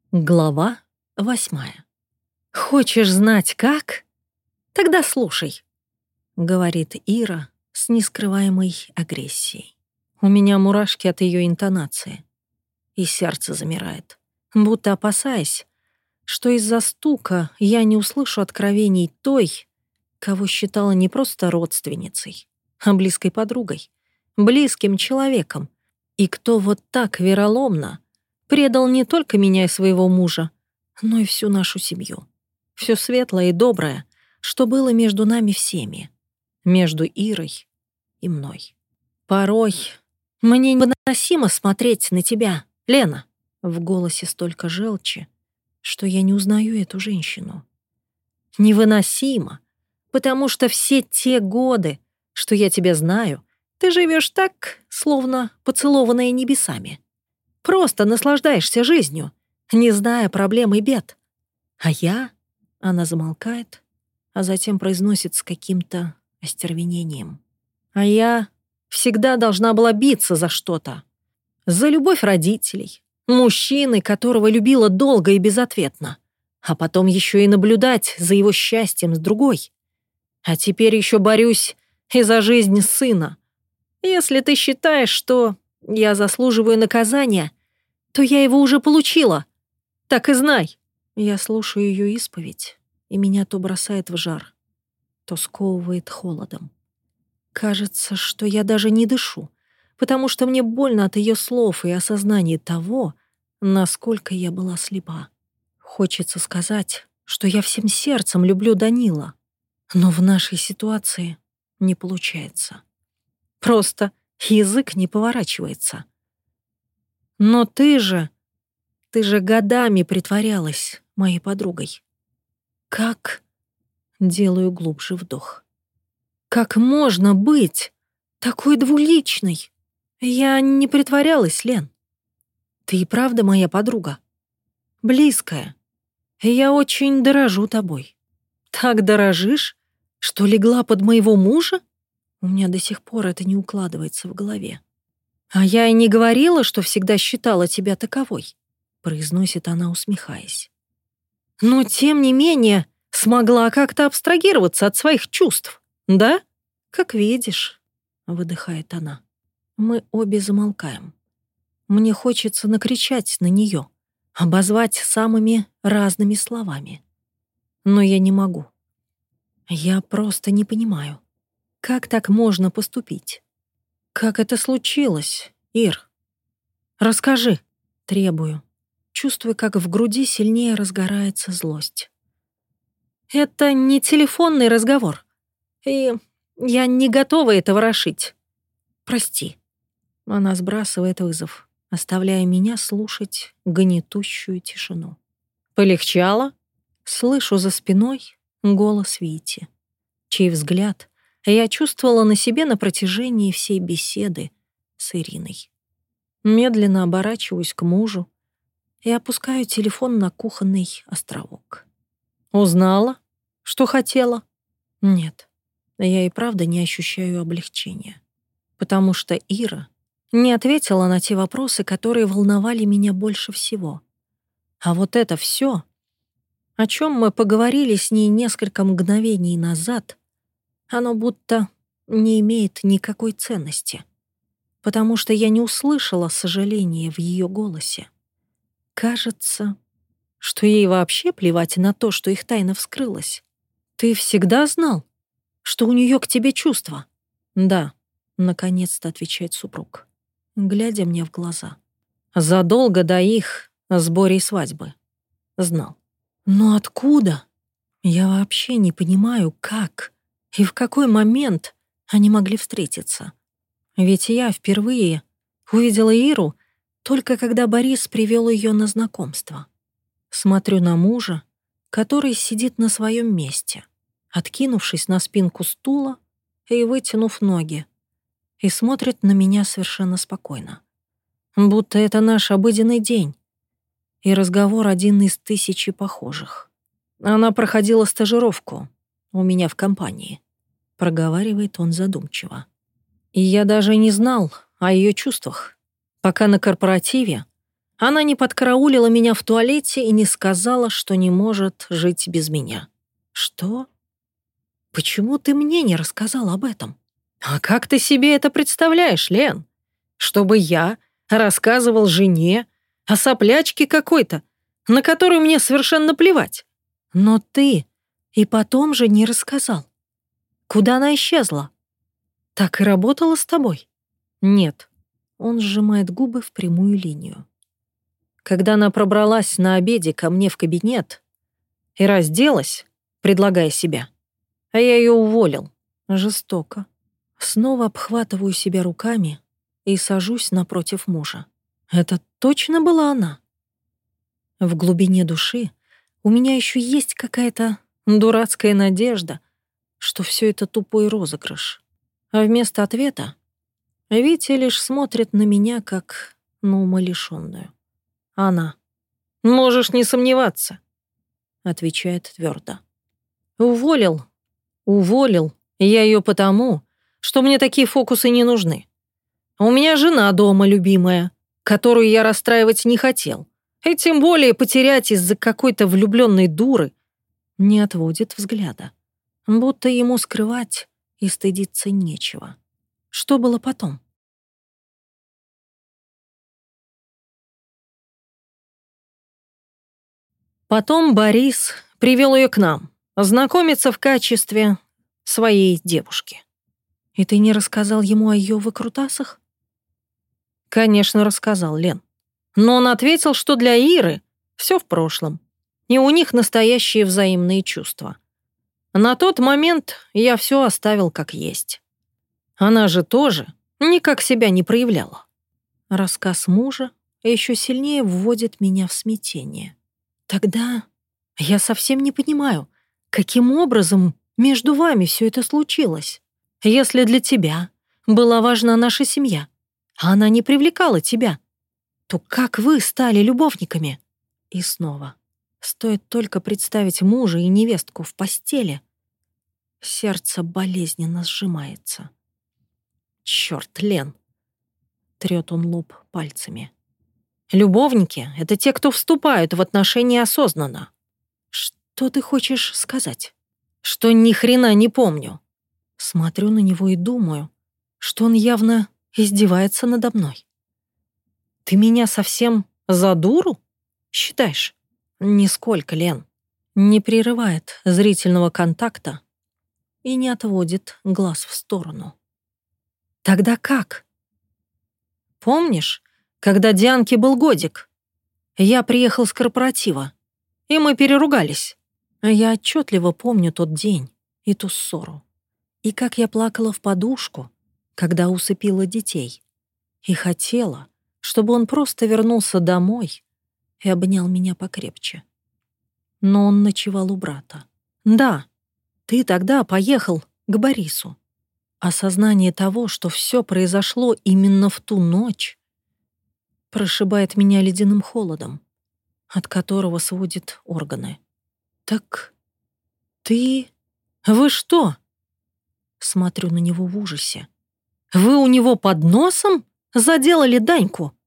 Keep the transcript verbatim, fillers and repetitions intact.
Глава восьмая. «Хочешь знать, как? Тогда слушай», — говорит Ира с нескрываемой агрессией. У меня мурашки от ее интонации, и сердце замирает, будто опасаясь, что из-за стука я не услышу откровений той, кого считала не просто родственницей, а близкой подругой, близким человеком, и кто вот так вероломно предал не только меня и своего мужа, но и всю нашу семью. Все светлое и доброе, что было между нами всеми, между Ирой и мной. Порой мне невыносимо смотреть на тебя, Лена. В голосе столько желчи, что я не узнаю эту женщину. Невыносимо, потому что все те годы, что я тебя знаю, ты живешь так, словно поцелованная небесами. Просто наслаждаешься жизнью, не зная проблем и бед. А я... Она замолкает, а затем произносит с каким-то остервенением. А я всегда должна была биться за что-то. За любовь родителей, мужчины, которого любила долго и безответно. А потом еще и наблюдать за его счастьем с другой. А теперь еще борюсь и за жизнь сына. Если ты считаешь, что я заслуживаю наказания, то я его уже получила. Так и знай. Я слушаю ее исповедь, и меня то бросает в жар, то сковывает холодом. Кажется, что я даже не дышу, потому что мне больно от ее слов и осознания того, насколько я была слепа. Хочется сказать, что я всем сердцем люблю Данила, но в нашей ситуации не получается. Просто язык не поворачивается. Но ты же... Ты же годами притворялась моей подругой. Как? Делаю глубже вдох. Как можно быть такой двуличной? Я не притворялась, Лен. Ты и правда моя подруга. Близкая. И я очень дорожу тобой. Так дорожишь, что легла под моего мужа? У меня до сих пор это не укладывается в голове. А я и не говорила, что всегда считала тебя таковой, произносит она, усмехаясь. Но, тем не менее, смогла как-то абстрагироваться от своих чувств, да? Как видишь, выдыхает она. Мы обе замолкаем. Мне хочется накричать на нее, обозвать самыми разными словами. Но я не могу. Я просто не понимаю, как так можно поступить? Как это случилось, Ир? Расскажи, требую. Чувствую, как в груди сильнее разгорается злость. Это не телефонный разговор, и я не готова это ворошить. Прости. Она сбрасывает вызов, оставляя меня слушать гнетущую тишину. Полегчало? Слышу за спиной голос Вити, чей взгляд я чувствовала на себе на протяжении всей беседы с Ириной. Медленно оборачиваюсь к мужу и опускаю телефон на кухонный островок. Узнала, что хотела? Нет, я и правда не ощущаю облегчения, потому что Ира не ответила на те вопросы, которые волновали меня больше всего. А вот это все, о чем мы поговорили с ней несколько мгновений назад, оно будто не имеет никакой ценности, потому что я не услышала сожаления в ее голосе. Кажется, что ей вообще плевать на то, что их тайна вскрылась. Ты всегда знал, что у нее к тебе чувства? Да, наконец-то отвечает супруг, глядя мне в глаза. Задолго до их с Борей свадьбы. Знал. Но откуда? Я вообще не понимаю, как и в какой момент они могли встретиться. Ведь я впервые увидела Иру только когда Борис привел ее на знакомство. Смотрю на мужа, который сидит на своем месте, откинувшись на спинку стула и вытянув ноги, и смотрит на меня совершенно спокойно. Будто это наш обыденный день, и разговор один из тысячи похожих. Она проходила стажировку у меня в компании, проговаривает он задумчиво. И я даже не знал о ее чувствах, пока на корпоративе Она не подкараулила меня в туалете и не сказала, что не может жить без меня. Что? Почему ты мне не рассказал об этом? А как ты себе это представляешь, Лен? Чтобы я рассказывал жене о соплячке какой-то, на которую мне совершенно плевать. Но ты и потом же не рассказал. Куда она исчезла? Так и работала с тобой? Нет. Он сжимает губы в прямую линию. Когда она пробралась на обеде ко мне в кабинет и разделась, предлагая себя, а я ее уволил. Жестоко. Снова обхватываю себя руками и сажусь напротив мужа. Это точно была она? В глубине души у меня еще есть какая-то дурацкая надежда, что все это тупой розыгрыш. А вместо ответа Витя лишь смотрит на меня, как на умалишенную. Она. «Можешь не сомневаться», — отвечает твердо. «Уволил. Уволил. Я ее потому, что мне такие фокусы не нужны. У меня жена дома любимая, которую я расстраивать не хотел. И тем более потерять из-за какой-то влюбленной дуры». Не отводит взгляда. Будто ему скрывать и стыдиться нечего. Что было потом? Потом Борис привел ее к нам, знакомиться в качестве своей девушки. И ты не рассказал ему о ее выкрутасах? Конечно, рассказал, Лен. Но он ответил, что для Иры все в прошлом, и у них настоящие взаимные чувства. На тот момент я все оставил как есть. Она же тоже никак себя не проявляла. Рассказ мужа еще сильнее вводит меня в смятение. Тогда я совсем не понимаю, каким образом между вами все это случилось. Если для тебя была важна наша семья, а она не привлекала тебя, то как вы стали любовниками? И снова. Стоит только представить мужа и невестку в постели. Сердце болезненно сжимается. Черт, Лен. Трет он лоб пальцами. Любовники — это те, кто вступают в отношения осознанно. Что ты хочешь сказать? Что ни хрена не помню. Смотрю на него и думаю, что он явно издевается надо мной. Ты меня совсем за дуру считаешь? Нисколько, Лен. Не прерывает зрительного контакта и не отводит глаз в сторону. Тогда как? Помнишь, когда Дианке был годик? Я приехал с корпоратива, и мы переругались. Я отчетливо помню тот день и ту ссору. И как я плакала в подушку, когда усыпила детей. И хотела, чтобы он просто вернулся домой и обнял меня покрепче. Но он ночевал у брата. Да, ты тогда поехал к Борису. Осознание того, что все произошло именно в ту ночь, прошибает меня ледяным холодом, от которого сводит органы. Так ты... Вы что? Смотрю на него в ужасе. Вы у него под носом заделали Даньку?